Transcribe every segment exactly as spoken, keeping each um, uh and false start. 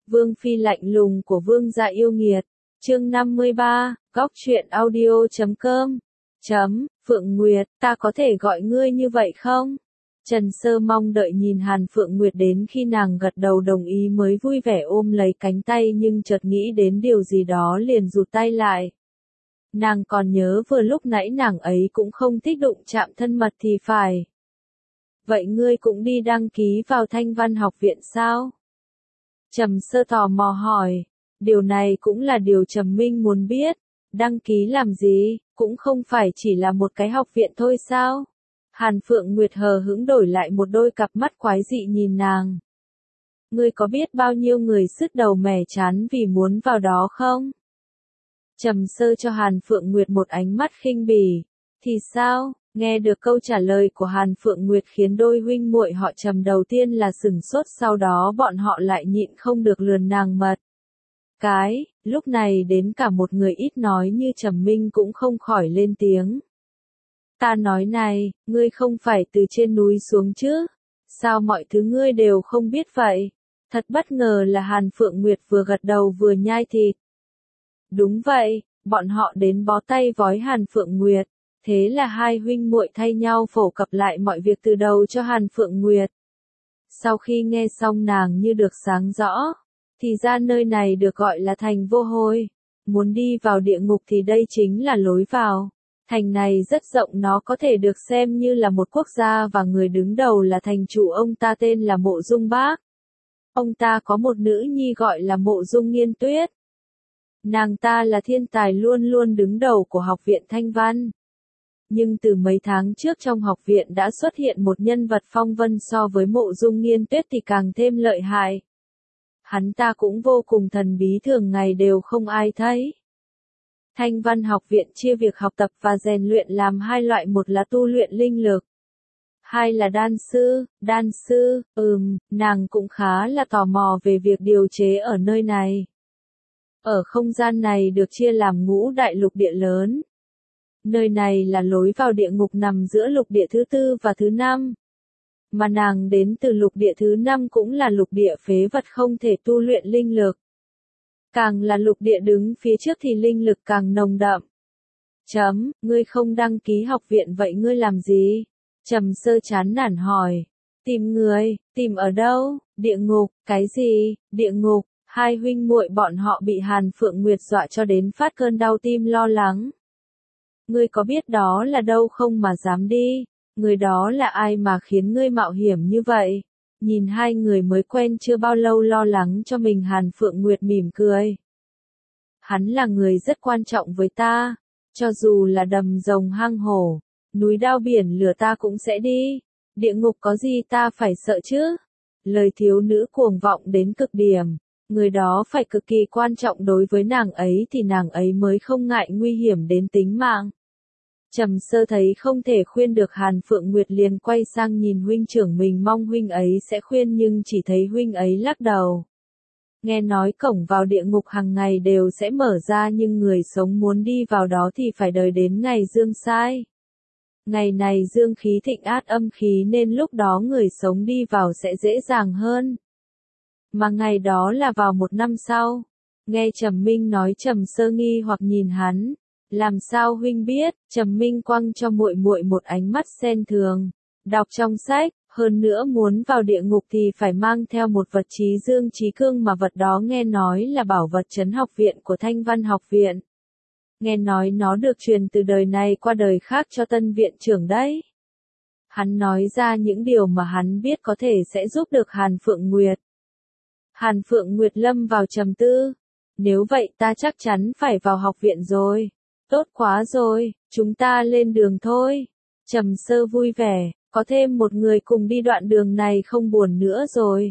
Vương phi lạnh lùng của vương gia yêu nghiệt. Chương năm mươi ba, góc truyện audio chấm com. Chấm, Phượng Nguyệt, ta có thể gọi ngươi như vậy không? Trần Sơ mong đợi nhìn Hàn Phượng Nguyệt đến khi nàng gật đầu đồng ý mới vui vẻ ôm lấy cánh tay, nhưng chợt nghĩ đến điều gì đó liền rụt tay lại. Nàng còn nhớ vừa lúc nãy nàng ấy cũng không thích đụng chạm thân mật thì phải. Vậy ngươi cũng đi đăng ký vào Thanh Văn học viện sao? Trầm Sơ tò mò hỏi. Điều này cũng là điều Trầm Minh muốn biết. Đăng ký làm gì, cũng không phải chỉ là một cái học viện thôi sao? Hàn Phượng Nguyệt hờ hững đổi lại một đôi cặp mắt quái dị nhìn nàng. Ngươi có biết bao nhiêu người sứt đầu mẻ chán vì muốn vào đó không? Trầm Sơ cho Hàn Phượng Nguyệt một ánh mắt khinh bỉ. Thì sao? Nghe được câu trả lời của Hàn Phượng Nguyệt khiến đôi huynh muội họ Trầm đầu tiên là sửng sốt, sau đó bọn họ lại nhịn không được lườn nàng mật. Cái, lúc này đến cả một người ít nói như Trầm Minh cũng không khỏi lên tiếng. Ta nói này, ngươi không phải từ trên núi xuống chứ? Sao mọi thứ ngươi đều không biết vậy? Thật bất ngờ là Hàn Phượng Nguyệt vừa gật đầu vừa nhai thịt. Đúng vậy, bọn họ đến bó tay vói Hàn Phượng Nguyệt. Thế là hai huynh muội thay nhau phổ cập lại mọi việc từ đầu cho Hàn Phượng Nguyệt. Sau khi nghe xong nàng như được sáng rõ. Thì ra nơi này được gọi là thành vô hối. Muốn đi vào địa ngục thì đây chính là lối vào. Thành này rất rộng, nó có thể được xem như là một quốc gia và người đứng đầu là thành chủ ông ta tên là Mộ Dung Bác. Ông ta có một nữ nhi gọi là Mộ Dung Nghiên Tuyết. Nàng ta là thiên tài luôn luôn đứng đầu của học viện Thanh Văn. Nhưng từ mấy tháng trước trong học viện đã xuất hiện một nhân vật phong vân so với Mộ Dung Nghiên Tuyết thì càng thêm lợi hại. Hắn ta cũng vô cùng thần bí, thường ngày đều không ai thấy. Thanh Văn học viện chia việc học tập và rèn luyện làm hai loại, một là tu luyện linh lực. Hai là đan sư, đan sư, ừm, nàng cũng khá là tò mò về việc điều chế ở nơi này. Ở không gian này được chia làm ngũ đại lục địa lớn. Nơi này là lối vào địa ngục nằm giữa lục địa thứ tư và thứ năm. Mà nàng đến từ lục địa thứ năm cũng là lục địa phế vật không thể tu luyện linh lực. Càng là lục địa đứng phía trước thì linh lực càng nồng đậm. Chấm, ngươi không đăng ký học viện vậy ngươi làm gì? Trầm Sơ chán nản hỏi. Tìm người, tìm ở đâu? Địa ngục, cái gì? Địa ngục, hai huynh muội bọn họ bị Hàn Phượng Nguyệt dọa cho đến phát cơn đau tim lo lắng. Ngươi có biết đó là đâu không mà dám đi? Người đó là ai mà khiến ngươi mạo hiểm như vậy? Nhìn hai người mới quen chưa bao lâu lo lắng cho mình, Hàn Phượng Nguyệt mỉm cười. Hắn là người rất quan trọng với ta. Cho dù là đầm rồng hang hổ, núi đao biển lửa ta cũng sẽ đi. Địa ngục có gì ta phải sợ chứ? Lời thiếu nữ cuồng vọng đến cực điểm. Người đó phải cực kỳ quan trọng đối với nàng ấy thì nàng ấy mới không ngại nguy hiểm đến tính mạng. Trầm Sơ thấy không thể khuyên được Hàn Phượng Nguyệt liền quay sang nhìn huynh trưởng mình mong huynh ấy sẽ khuyên, nhưng chỉ thấy huynh ấy lắc đầu. Nghe nói cổng vào địa ngục hàng ngày đều sẽ mở ra, nhưng người sống muốn đi vào đó thì phải đợi đến ngày dương sai. Ngày này dương khí thịnh át âm khí nên lúc đó người sống đi vào sẽ dễ dàng hơn. Mà ngày đó là vào một năm sau. Nghe Trầm Minh nói, Trầm Sơ nghi hoặc nhìn hắn. Làm sao huynh biết? Trầm Minh quăng cho muội muội một ánh mắt xem thường. Đọc trong sách, hơn nữa muốn vào địa ngục thì phải mang theo một vật trí dương trí cương, mà vật đó nghe nói là bảo vật trấn học viện của Thanh Văn học viện. Nghe nói nó được truyền từ đời này qua đời khác cho tân viện trưởng đấy. Hắn nói ra những điều mà hắn biết có thể sẽ giúp được Hàn Phượng Nguyệt. Hàn Phượng Nguyệt lâm vào trầm tư. Nếu vậy ta chắc chắn phải vào học viện rồi. Tốt quá rồi, chúng ta lên đường thôi. Trầm Sơ vui vẻ, có thêm một người cùng đi đoạn đường này không buồn nữa rồi.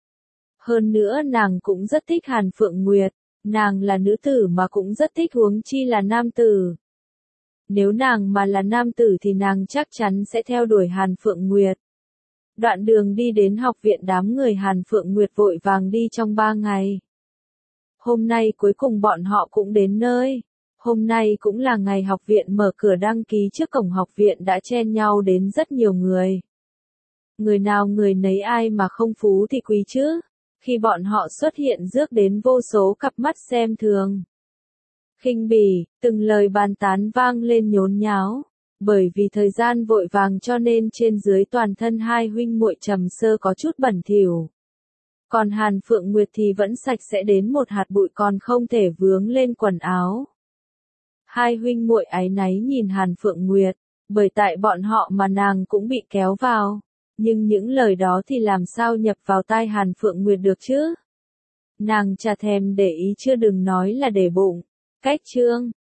Hơn nữa nàng cũng rất thích Hàn Phượng Nguyệt, nàng là nữ tử mà cũng rất thích, huống chi là nam tử. Nếu nàng mà là nam tử thì nàng chắc chắn sẽ theo đuổi Hàn Phượng Nguyệt. Đoạn đường đi đến học viện, đám người Hàn Phượng Nguyệt vội vàng đi trong ba ngày. Hôm nay cuối cùng bọn họ cũng đến nơi. Hôm nay cũng là ngày học viện mở cửa, đăng ký trước cổng học viện đã chen nhau đến rất nhiều người. Người nào người nấy, ai mà không phú thì quý chứ. khi bọn họ xuất hiện rước đến vô số cặp mắt xem thường. Khinh bỉ, từng lời bàn tán vang lên nhốn nháo. Bởi vì thời gian vội vàng cho nên trên dưới toàn thân hai huynh muội Trầm Sơ có chút bẩn thỉu. Còn Hàn Phượng Nguyệt thì vẫn sạch sẽ đến một hạt bụi còn không thể vướng lên quần áo. Hai huynh muội áy náy nhìn Hàn Phượng Nguyệt, bởi tại bọn họ mà nàng cũng bị kéo vào. Nhưng những lời đó thì làm sao nhập vào tai Hàn Phượng Nguyệt được chứ? Nàng chả thèm để ý chưa đừng nói là để bụng. Cách chương